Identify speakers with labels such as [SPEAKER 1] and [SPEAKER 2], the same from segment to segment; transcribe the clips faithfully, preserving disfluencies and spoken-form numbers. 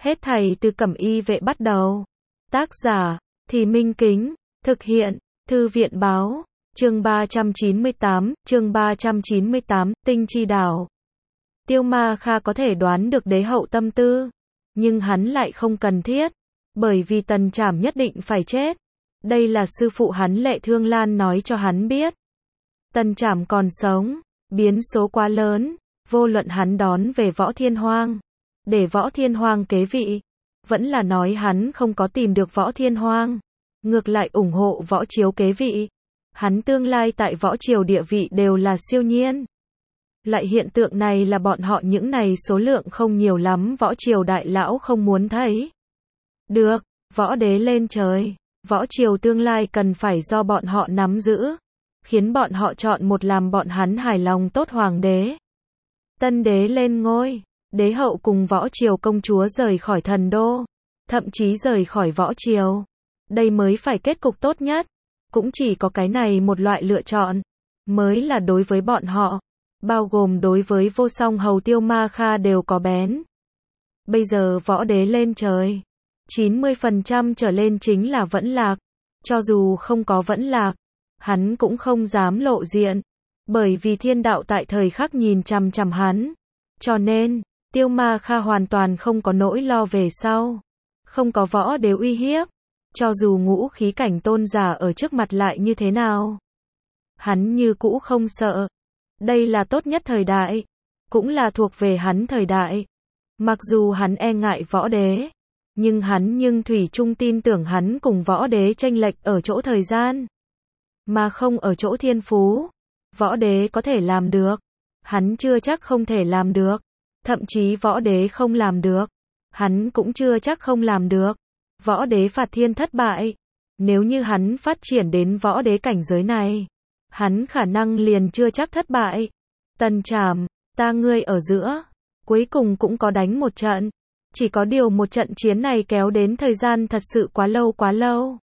[SPEAKER 1] Hết thảy từ Cẩm Y Vệ bắt đầu. Tác giả, Thì Minh Kính, thực hiện, Thư viện Báo, chương ba trăm chín mươi tám, chương ba trăm chín mươi tám, Tinh Chi Đảo. Tiêu Ma Kha có thể đoán được đế hậu tâm tư, nhưng hắn lại không cần thiết, bởi vì Tần Trảm nhất định phải chết. Đây là sư phụ hắn Lệ Thương Lan nói cho hắn biết. Tần Trảm còn sống, biến số quá lớn, vô luận hắn đón về Võ Thiên Hoang, để Võ Thiên Hoang kế vị, vẫn là nói hắn không có tìm được Võ Thiên Hoang, ngược lại ủng hộ Võ Chiếu kế vị. Hắn tương lai tại Võ Triều địa vị đều là siêu nhiên. Lại hiện tượng này là bọn họ những này số lượng không nhiều lắm Võ Triều đại lão không muốn thấy. Được, Võ Đế lên trời, Võ Triều tương lai cần phải do bọn họ nắm giữ, khiến bọn họ chọn một làm bọn hắn hài lòng tốt hoàng đế. Tân đế lên ngôi, đế hậu cùng Võ Triều công chúa rời khỏi thần đô, thậm chí rời khỏi Võ Triều. Đây mới phải kết cục tốt nhất. Cũng chỉ có cái này một loại lựa chọn, mới là đối với bọn họ, bao gồm đối với Vô Song Hầu Tiêu Ma Kha đều có bén. Bây giờ Võ Đế lên trời, chín mươi phần trăm trở lên chính là vẫn lạc. Cho dù không có vẫn lạc, hắn cũng không dám lộ diện, bởi vì thiên đạo tại thời khắc nhìn chằm chằm hắn. Cho nên, Tiêu Ma Kha hoàn toàn không có nỗi lo về sau, không có Võ Đế uy hiếp. Cho dù ngũ khí cảnh tôn giả ở trước mặt lại như thế nào, hắn như cũ không sợ. Đây là tốt nhất thời đại, cũng là thuộc về hắn thời đại. Mặc dù hắn e ngại Võ Đế, nhưng hắn nhưng thủy chung tin tưởng hắn cùng Võ Đế chênh lệch ở chỗ thời gian, mà không ở chỗ thiên phú. Võ Đế có thể làm được, hắn chưa chắc không thể làm được. Thậm chí Võ Đế không làm được, hắn cũng chưa chắc không làm được. Võ Đế phạt thiên thất bại, nếu như hắn phát triển đến Võ Đế cảnh giới này, hắn khả năng liền chưa chắc thất bại. Tần Trảm, ta ngươi ở giữa, cuối cùng cũng có đánh một trận, chỉ có điều một trận chiến này kéo đến thời gian thật sự quá lâu quá lâu.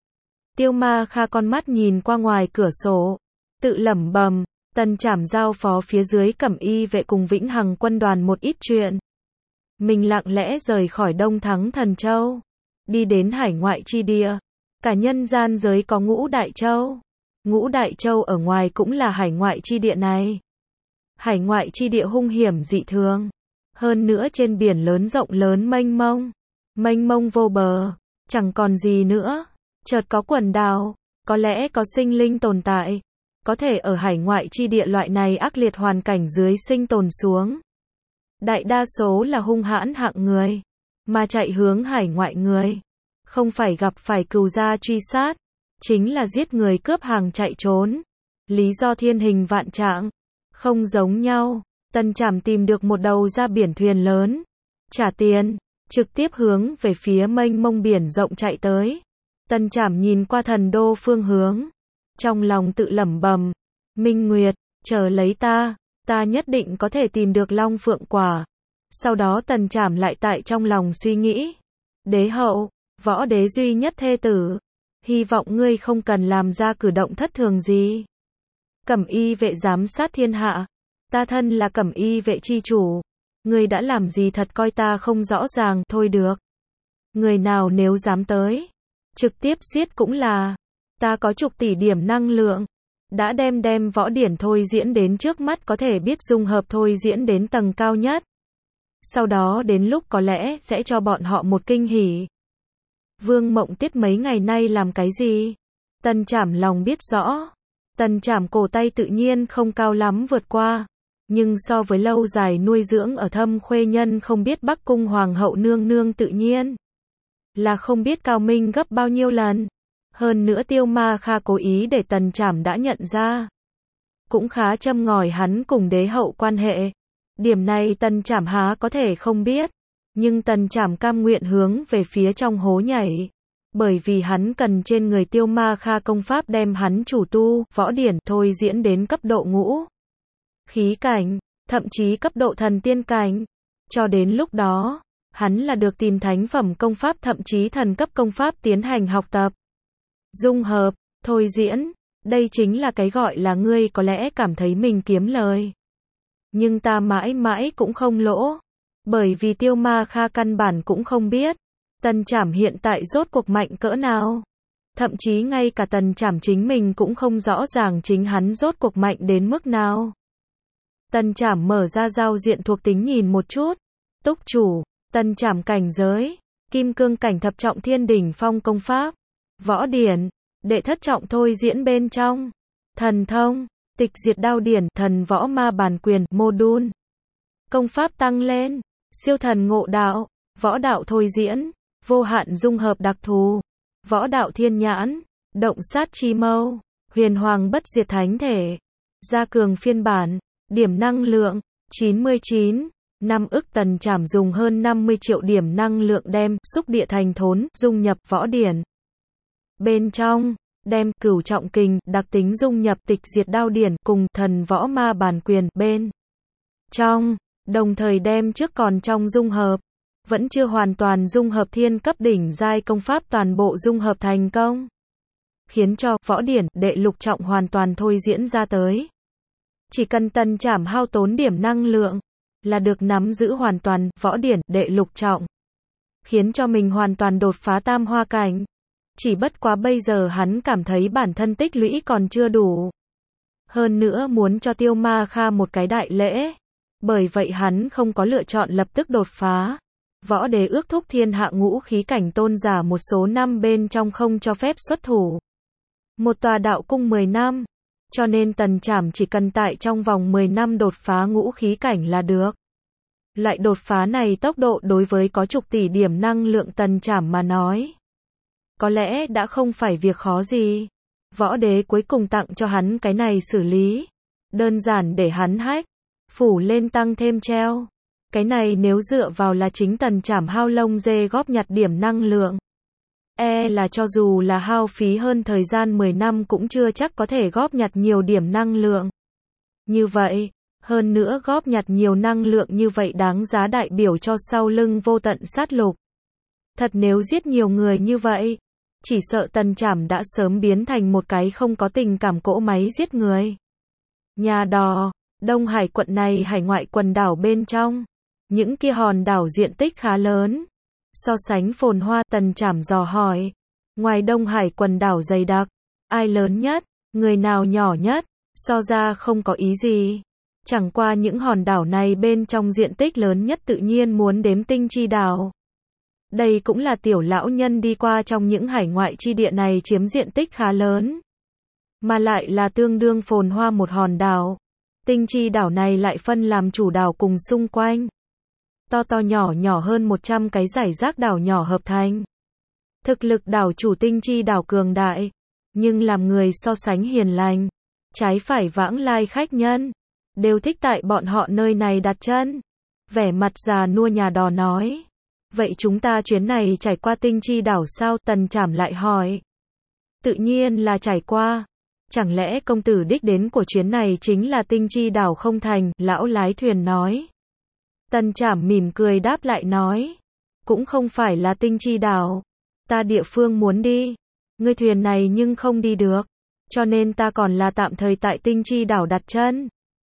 [SPEAKER 1] Tiêu Ma Kha con mắt nhìn qua ngoài cửa sổ, tự lẩm bẩm. Tần Trảm giao phó phía dưới Cẩm Y Vệ cùng Vĩnh Hằng quân đoàn một ít chuyện, mình lặng lẽ rời khỏi Đông Thắng Thần Châu, đi đến hải ngoại chi địa. Cả nhân gian giới có Ngũ Đại Châu, Ngũ Đại Châu ở ngoài cũng là hải ngoại chi địa này. Hải ngoại chi địa hung hiểm dị thường, hơn nữa trên biển lớn rộng lớn mênh mông, mênh mông vô bờ, chẳng còn gì nữa. Chợt có quần đảo, có lẽ có sinh linh tồn tại, có thể ở hải ngoại chi địa loại này ác liệt hoàn cảnh dưới sinh tồn xuống. Đại đa số là hung hãn hạng người, mà chạy hướng hải ngoại người, không phải gặp phải cừu gia truy sát, chính là giết người cướp hàng chạy trốn. Lý do thiên hình vạn trạng, không giống nhau. Tần Trảm tìm được một đầu ra biển thuyền lớn, trả tiền, trực tiếp hướng về phía mênh mông biển rộng chạy tới. Tần Trảm nhìn qua thần đô phương hướng, trong lòng tự lẩm bẩm, Minh Nguyệt, chờ lấy ta, ta nhất định có thể tìm được Long Phượng Quả. Sau đó Tần Trảm lại tại trong lòng suy nghĩ, đế hậu, Võ Đế duy nhất thê tử, hy vọng ngươi không cần làm ra cử động thất thường gì. Cẩm Y Vệ giám sát thiên hạ, ta thân là Cẩm Y Vệ chi chủ, ngươi đã làm gì thật coi ta không rõ ràng. Thôi được, người nào nếu dám tới, trực tiếp giết cũng là. Ta có chục tỷ điểm năng lượng, đã đem đem võ điển thôi diễn đến trước mắt, có thể biết dung hợp thôi diễn đến tầng cao nhất. Sau đó đến lúc có lẽ sẽ cho bọn họ một kinh hỉ. Vương Mộng Tiết mấy ngày nay làm cái gì? Tần Trảm lòng biết rõ. Tần Trảm cổ tay tự nhiên không cao lắm vượt qua, nhưng so với lâu dài nuôi dưỡng ở Thâm Khuê Nhân không biết Bắc Cung Hoàng hậu nương nương tự nhiên là không biết cao minh gấp bao nhiêu lần. Hơn nữa Tiêu Ma Kha cố ý để Tần Trảm đã nhận ra, cũng khá châm ngòi hắn cùng đế hậu quan hệ. Điểm này Tần Trảm há có thể không biết, nhưng Tần Trảm cam nguyện hướng về phía trong hố nhảy, bởi vì hắn cần trên người Tiêu Ma Kha công pháp đem hắn chủ tu võ điển thôi diễn đến cấp độ ngũ khí cảnh, thậm chí cấp độ thần tiên cảnh. Cho đến lúc đó, hắn là được tìm thánh phẩm công pháp thậm chí thần cấp công pháp tiến hành học tập. Dung hợp, thôi diễn, đây chính là cái gọi là ngươi có lẽ cảm thấy mình kiếm lời, nhưng ta mãi mãi cũng không lỗ, Bởi vì Tiêu Ma Kha căn bản cũng không biết, Tần Trảm hiện tại rốt cuộc mạnh cỡ nào. Thậm chí ngay cả Tần Trảm chính mình cũng không rõ ràng chính hắn rốt cuộc mạnh đến mức nào. Tần Trảm mở ra giao diện thuộc tính nhìn một chút. Túc chủ, Tần Trảm cảnh giới, Kim Cương cảnh thập trọng thiên đỉnh phong công pháp, võ điển, đệ thất trọng thôi diễn bên trong, thần thông, tịch diệt đao điển, thần võ ma bàn quyền, module, công pháp tăng lên, siêu thần ngộ đạo, võ đạo thôi diễn, vô hạn dung hợp đặc thù, võ đạo thiên nhãn, động sát chi mâu, huyền hoàng bất diệt thánh thể, gia cường phiên bản, điểm năng lượng, chín mươi chín, năm ức. Tần Trảm dùng hơn năm mươi triệu điểm năng lượng đem xúc địa thành thốn, dung nhập võ điển. Bên trong, đem cửu trọng kình, đặc tính dung nhập tịch diệt đao điển cùng thần võ ma bàn quyền bên trong, đồng thời đem trước còn trong dung hợp, vẫn chưa hoàn toàn dung hợp thiên cấp đỉnh giai công pháp toàn bộ dung hợp thành công, khiến cho võ điển đệ lục trọng hoàn toàn thôi diễn ra tới. Chỉ cần Tần Trảm hao tốn điểm năng lượng là được nắm giữ hoàn toàn võ điển đệ lục trọng, khiến cho mình hoàn toàn đột phá tam hoa cảnh. Chỉ bất quá bây giờ hắn cảm thấy bản thân tích lũy còn chưa đủ. Hơn nữa muốn cho Tiêu Ma Kha một cái đại lễ. Bởi vậy hắn không có lựa chọn lập tức đột phá. Võ đế ước thúc thiên hạ ngũ khí cảnh tôn giả một số năm bên trong không cho phép xuất thủ. Một tòa đạo cung mười năm. Cho nên Tần Trảm chỉ cần tại trong vòng mười năm đột phá ngũ khí cảnh là được. Loại đột phá này tốc độ đối với có chục tỷ điểm năng lượng Tần Trảm mà nói, có lẽ đã không phải việc khó gì. Võ đế cuối cùng tặng cho hắn cái này xử lý. Đơn giản để hắn hack, phủ lên tăng thêm treo. Cái này nếu dựa vào là chính Tần Trảm hao lông dê góp nhặt điểm năng lượng, e là cho dù là hao phí hơn thời gian mười năm cũng chưa chắc có thể góp nhặt nhiều điểm năng lượng. Như vậy, hơn nữa góp nhặt nhiều năng lượng như vậy đáng giá đại biểu cho sau lưng vô tận sát lục. Thật nếu giết nhiều người như vậy, chỉ sợ Tần Trảm đã sớm biến thành một cái không có tình cảm cỗ máy giết người. Nhà đò, Đông Hải quận này hải ngoại quần đảo bên trong, những kia hòn đảo diện tích khá lớn. So sánh phồn hoa, Tần Trảm dò hỏi, ngoài Đông Hải quần đảo dày đặc, ai lớn nhất, người nào nhỏ nhất, so ra không có ý gì. Chẳng qua những hòn đảo này bên trong diện tích lớn nhất tự nhiên muốn đếm Tinh Chi đảo. Đây cũng là tiểu lão nhân đi qua trong những hải ngoại chi địa này chiếm diện tích khá lớn, mà lại là tương đương phồn hoa một hòn đảo. Tinh Chi đảo này lại phân làm chủ đảo cùng xung quanh. To to nhỏ nhỏ hơn một trăm cái giải rác đảo nhỏ hợp thành. Thực lực đảo chủ Tinh Chi đảo cường đại, nhưng làm người so sánh hiền lành, trái phải vãng lai khách nhân đều thích tại bọn họ nơi này đặt chân. Vẻ mặt già nua nhà đò nói, vậy chúng ta chuyến này trải qua Tinh Chi đảo sao? Tần Trảm lại hỏi. Tự nhiên là trải qua. Chẳng lẽ công tử đích đến của chuyến này chính là Tinh Chi đảo không thành? Lão lái thuyền nói. Tần Trảm mỉm cười đáp lại nói, cũng không phải là Tinh Chi đảo, ta địa phương muốn đi, ngươi thuyền này nhưng không đi được, cho nên ta còn là tạm thời tại Tinh Chi đảo đặt chân,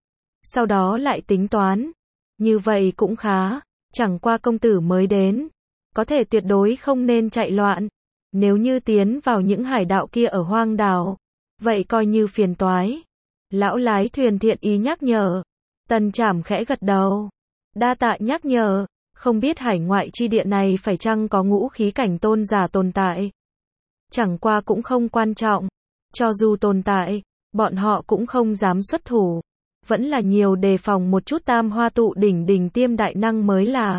[SPEAKER 1] sau đó lại tính toán. Như vậy cũng khá, chẳng qua công tử mới đến, có thể tuyệt đối không nên chạy loạn, nếu như tiến vào những hải đạo kia ở hoang đảo, vậy coi như phiền toái. Lão lái thuyền thiện ý nhắc nhở. Tần Trảm khẽ gật đầu. Đa tạ nhắc nhở, không biết hải ngoại chi địa này phải chăng có ngũ khí cảnh tôn giả tồn tại. Chẳng qua cũng không quan trọng, cho dù tồn tại, bọn họ cũng không dám xuất thủ, vẫn là nhiều đề phòng một chút tam hoa tụ đỉnh đỉnh tiêm đại năng mới là.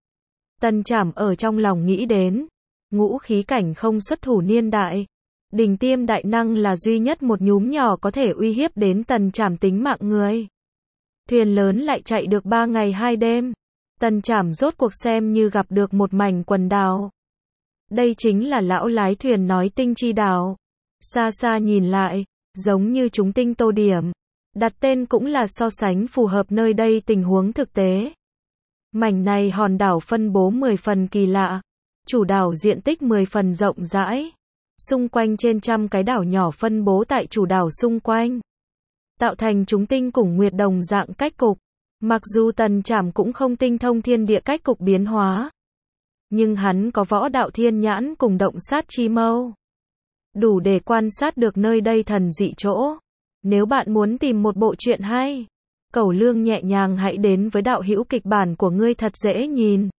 [SPEAKER 1] Tần Trảm ở trong lòng nghĩ đến, ngũ khí cảnh không xuất thủ niên đại, đỉnh tiêm đại năng là duy nhất một nhúm nhỏ có thể uy hiếp đến Tần Trảm tính mạng người. Thuyền lớn lại chạy được ba ngày hai đêm. Tần Trảm rốt cuộc xem như gặp được một mảnh quần đảo. Đây chính là lão lái thuyền nói Tinh Chi đảo. Xa xa nhìn lại, giống như chúng tinh tô điểm. Đặt tên cũng là so sánh phù hợp nơi đây tình huống thực tế. Mảnh này hòn đảo phân bố mười phần kỳ lạ. Chủ đảo diện tích mười phần rộng rãi. Xung quanh trên trăm cái đảo nhỏ phân bố tại chủ đảo xung quanh, tạo thành chúng tinh cùng nguyệt đồng dạng cách cục. Mặc dù Tần Trảm cũng không tinh thông thiên địa cách cục biến hóa, nhưng hắn có võ đạo thiên nhãn cùng động sát chi mâu, đủ để quan sát được nơi đây thần dị chỗ. Nếu bạn muốn tìm một bộ truyện hay, Cẩu Lương nhẹ nhàng hãy đến với đạo hữu kịch bản của ngươi thật dễ nhìn.